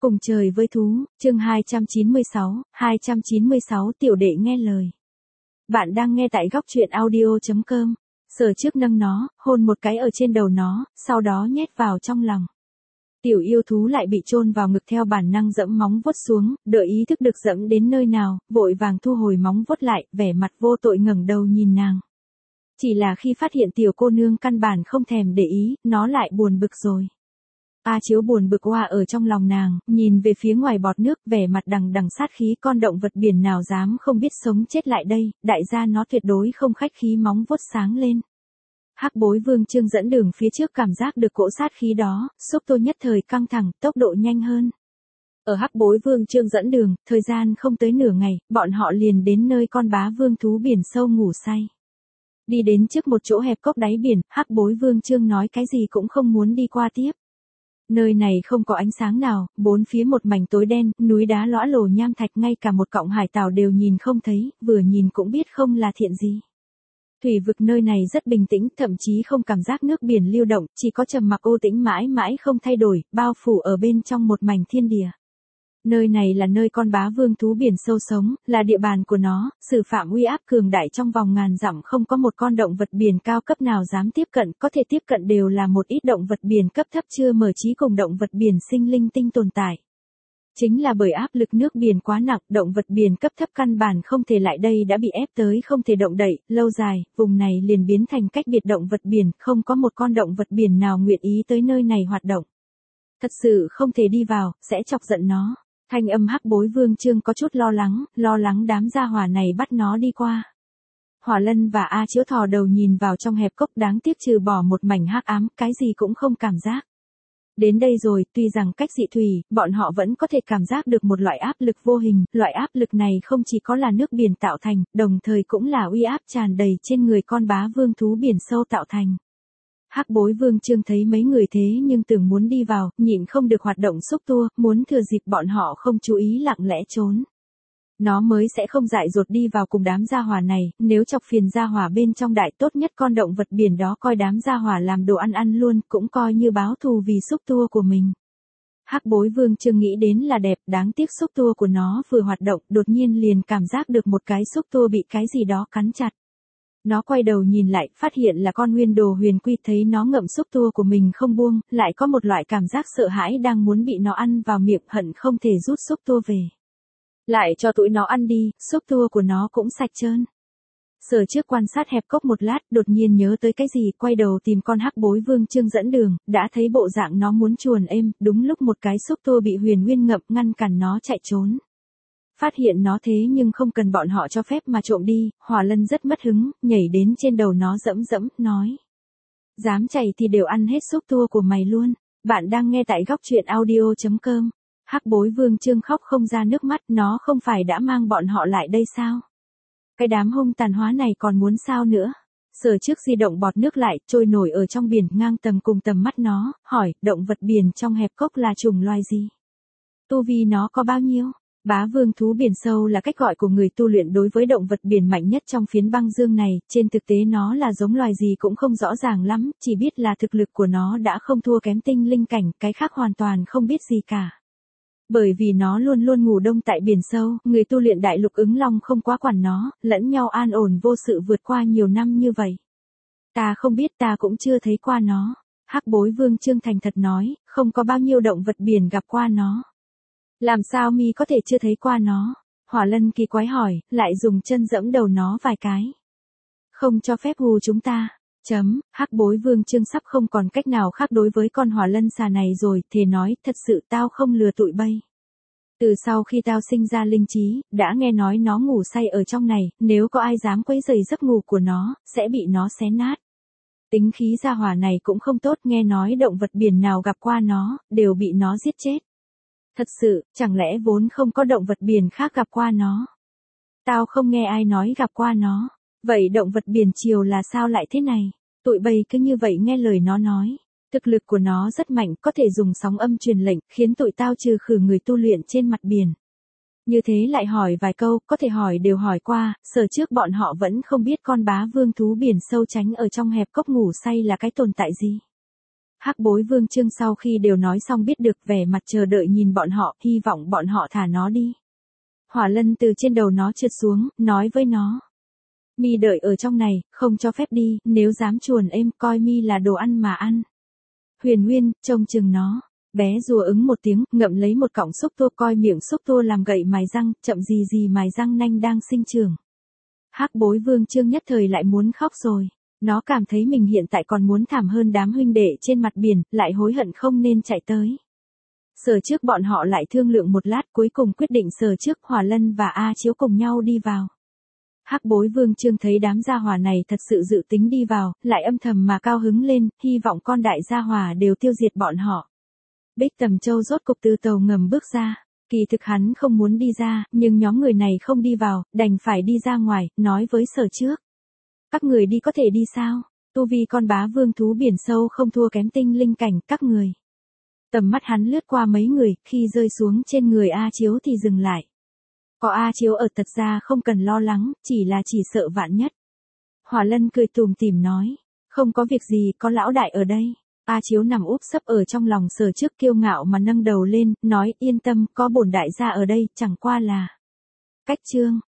Cùng trời với thú, chương 296 tiểu đệ nghe lời. Bạn đang nghe tại góc truyện audio.com. Sở trước nâng nó, hôn một cái ở trên đầu nó, sau đó nhét vào trong lòng. Tiểu yêu thú lại bị chôn vào ngực theo bản năng dẫm móng vuốt xuống, đợi ý thức được dẫm đến nơi nào, vội vàng thu hồi móng vuốt lại, vẻ mặt vô tội ngẩng đầu nhìn nàng. Chỉ là khi phát hiện tiểu cô nương căn bản không thèm để ý, nó lại buồn bực rồi. A Chiếu buồn bực oa ở trong lòng nàng, nhìn về phía ngoài bọt nước, vẻ mặt đằng đằng sát khí, con động vật biển nào dám không biết sống chết lại đây, đại gia nó tuyệt đối không khách khí, móng vuốt sáng lên. Hắc Bối Vương Trương dẫn đường phía trước cảm giác được cỗ sát khí đó, xúc tu nhất thời căng thẳng, tốc độ nhanh hơn. Ở Hắc Bối Vương Trương dẫn đường, thời gian không tới nửa ngày, bọn họ liền đến nơi con bá vương thú biển sâu ngủ say. Đi đến trước một chỗ hẹp cốc đáy biển, Hắc Bối Vương Trương nói cái gì cũng không muốn đi qua tiếp. Nơi này không có ánh sáng nào, bốn phía một mảnh tối đen, núi đá lõa lồ nham thạch, ngay cả một cọng hải tảo đều nhìn không thấy, vừa nhìn cũng biết không là thiện gì. Thủy vực nơi này rất bình tĩnh, thậm chí không cảm giác nước biển lưu động, chỉ có trầm mặc ô tĩnh mãi mãi không thay đổi, bao phủ ở bên trong một mảnh thiên địa. Nơi này là nơi con bá vương thú biển sâu sống, là địa bàn của nó, xử phạm uy áp cường đại trong vòng ngàn dặm, không có một con động vật biển cao cấp nào dám tiếp cận, có thể tiếp cận đều là một ít động vật biển cấp thấp chưa mở trí cùng động vật biển sinh linh tinh tồn tại. Chính là bởi áp lực nước biển quá nặng, động vật biển cấp thấp căn bản không thể lại đây, đã bị ép tới không thể động đậy, lâu dài, vùng này liền biến thành cách biệt động vật biển, không có một con động vật biển nào nguyện ý tới nơi này hoạt động. Thật sự không thể đi vào, sẽ chọc giận nó. Thanh âm Hắc Bối Vương Trương có chút lo lắng đám gia hỏa này bắt nó đi qua. Hỏa Lân và A Chiếu thò đầu nhìn vào trong hẹp cốc, đáng tiếc trừ bỏ một mảnh hắc ám, cái gì cũng không cảm giác. Đến đây rồi, tuy rằng cách dị thủy, bọn họ vẫn có thể cảm giác được một loại áp lực vô hình, loại áp lực này không chỉ có là nước biển tạo thành, đồng thời cũng là uy áp tràn đầy trên người con bá vương thú biển sâu tạo thành. Hắc Bối Vương Trương thấy mấy người thế nhưng tưởng muốn đi vào, nhịn không được hoạt động xúc tua, muốn thừa dịp bọn họ không chú ý lặng lẽ trốn. Nó mới sẽ không dại dột đi vào cùng đám gia hỏa này, nếu chọc phiền gia hỏa bên trong đại, tốt nhất con động vật biển đó coi đám gia hỏa làm đồ ăn luôn, cũng coi như báo thù vì xúc tua của mình. Hắc Bối Vương Trương nghĩ đến là đẹp, đáng tiếc xúc tua của nó vừa hoạt động, đột nhiên liền cảm giác được một cái xúc tua bị cái gì đó cắn chặt. Nó quay đầu nhìn lại, phát hiện là con Nguyên Đồ Huyền Quy, thấy nó ngậm xúc tua của mình không buông, lại có một loại cảm giác sợ hãi đang muốn bị nó ăn vào miệng, hận không thể rút xúc tua về. Lại cho tụi nó ăn đi, xúc tua của nó cũng sạch trơn. Sở trước quan sát hẹp cốc một lát, đột nhiên nhớ tới cái gì, quay đầu tìm con Hắc Bối Vương Trương dẫn đường, đã thấy bộ dạng nó muốn chuồn êm, đúng lúc một cái xúc tua bị Huyền Nguyên ngậm ngăn cản nó chạy trốn. Phát hiện nó thế nhưng không cần bọn họ cho phép mà trộm đi, Hỏa Lân rất mất hứng, nhảy đến trên đầu nó dẫm, nói. Dám chạy thì đều ăn hết xúc tua của mày luôn. Bạn đang nghe tại góc truyện audio.com. Hắc Bối Vương Trương khóc không ra nước mắt, nó không phải đã mang bọn họ lại đây sao? Cái đám hung tàn hóa này còn muốn sao nữa? Sở trước di động bọt nước lại, trôi nổi ở trong biển, ngang tầm cùng tầm mắt nó, hỏi, động vật biển trong hẹp cốc là chủng loài gì? Tu vi nó có bao nhiêu? Bá vương thú biển sâu là cách gọi của người tu luyện đối với động vật biển mạnh nhất trong phiến băng dương này, trên thực tế nó là giống loài gì cũng không rõ ràng lắm, chỉ biết là thực lực của nó đã không thua kém tinh linh cảnh, cái khác hoàn toàn không biết gì cả. Bởi vì nó luôn luôn ngủ đông tại biển sâu, người tu luyện đại lục ứng long không quá quản nó, lẫn nhau an ổn vô sự vượt qua nhiều năm như vậy. Ta không biết, ta cũng chưa thấy qua nó. Hắc Bối Vương Trương thành thật nói, không có bao nhiêu động vật biển gặp qua nó. Làm sao mi có thể chưa thấy qua nó? Hỏa Lân kỳ quái hỏi, lại dùng chân dẫm đầu nó vài cái. Không cho phép hù chúng ta. Hắc Bối Vương Trương sắp không còn cách nào khác đối với con Hỏa Lân xà này rồi, thề nói, thật sự tao không lừa tụi bay. Từ sau khi tao sinh ra linh trí, đã nghe nói nó ngủ say ở trong này, nếu có ai dám quấy rầy giấc ngủ của nó, sẽ bị nó xé nát. Tính khí gia hỏa này cũng không tốt, nghe nói động vật biển nào gặp qua nó, đều bị nó giết chết. Thật sự, chẳng lẽ vốn không có động vật biển khác gặp qua nó? Tao không nghe ai nói gặp qua nó. Vậy động vật biển triều là sao lại thế này? Tụi bay cứ như vậy nghe lời nó nói. Thực lực của nó rất mạnh, có thể dùng sóng âm truyền lệnh, khiến tụi tao trừ khử người tu luyện trên mặt biển. Như thế lại hỏi vài câu, có thể hỏi đều hỏi qua, sở trước bọn họ vẫn không biết con bá vương thú biển sâu tránh ở trong hẹp cốc ngủ say là cái tồn tại gì. Hắc Bối Vương Trương sau khi đều nói xong biết được vẻ mặt chờ đợi nhìn bọn họ, hy vọng bọn họ thả nó đi. Hỏa Lân từ trên đầu nó trượt xuống, nói với nó. Mi đợi ở trong này, không cho phép đi, nếu dám chuồn êm coi mi là đồ ăn mà ăn. Huyền Nguyên, trông chừng nó. Bé rùa ứng một tiếng, ngậm lấy một cọng xúc tua coi miệng xúc tua làm gậy mài răng, chậm gì gì mài răng nanh đang sinh trưởng. Hắc Bối Vương Trương nhất thời lại muốn khóc rồi. Nó cảm thấy mình hiện tại còn muốn thảm hơn đám huynh đệ trên mặt biển, lại hối hận không nên chạy tới. Sở trước bọn họ lại thương lượng một lát cuối cùng quyết định sở trước Hỏa Lân và A Chiếu cùng nhau đi vào. Hắc Bối Vương Trương thấy đám gia hỏa này thật sự dự tính đi vào, lại âm thầm mà cao hứng lên, hy vọng con đại gia hỏa đều tiêu diệt bọn họ. Bích Tầm Châu rốt cục từ tàu ngầm bước ra. Kỳ thực hắn không muốn đi ra, nhưng nhóm người này không đi vào, đành phải đi ra ngoài, nói với sở trước. Các người đi có thể đi sao? Tu vi con bá vương thú biển sâu không thua kém tinh linh cảnh, các người. Tầm mắt hắn lướt qua mấy người, khi rơi xuống trên người A Chiếu thì dừng lại. Có A Chiếu ở thật ra không cần lo lắng, chỉ sợ vạn nhất. Hỏa Lân cười tủm tỉm nói, không có việc gì, có lão đại ở đây. A Chiếu nằm úp sấp ở trong lòng sở trước kiêu ngạo mà nâng đầu lên, nói yên tâm, có bổn đại gia ở đây, chẳng qua là. Cách chương.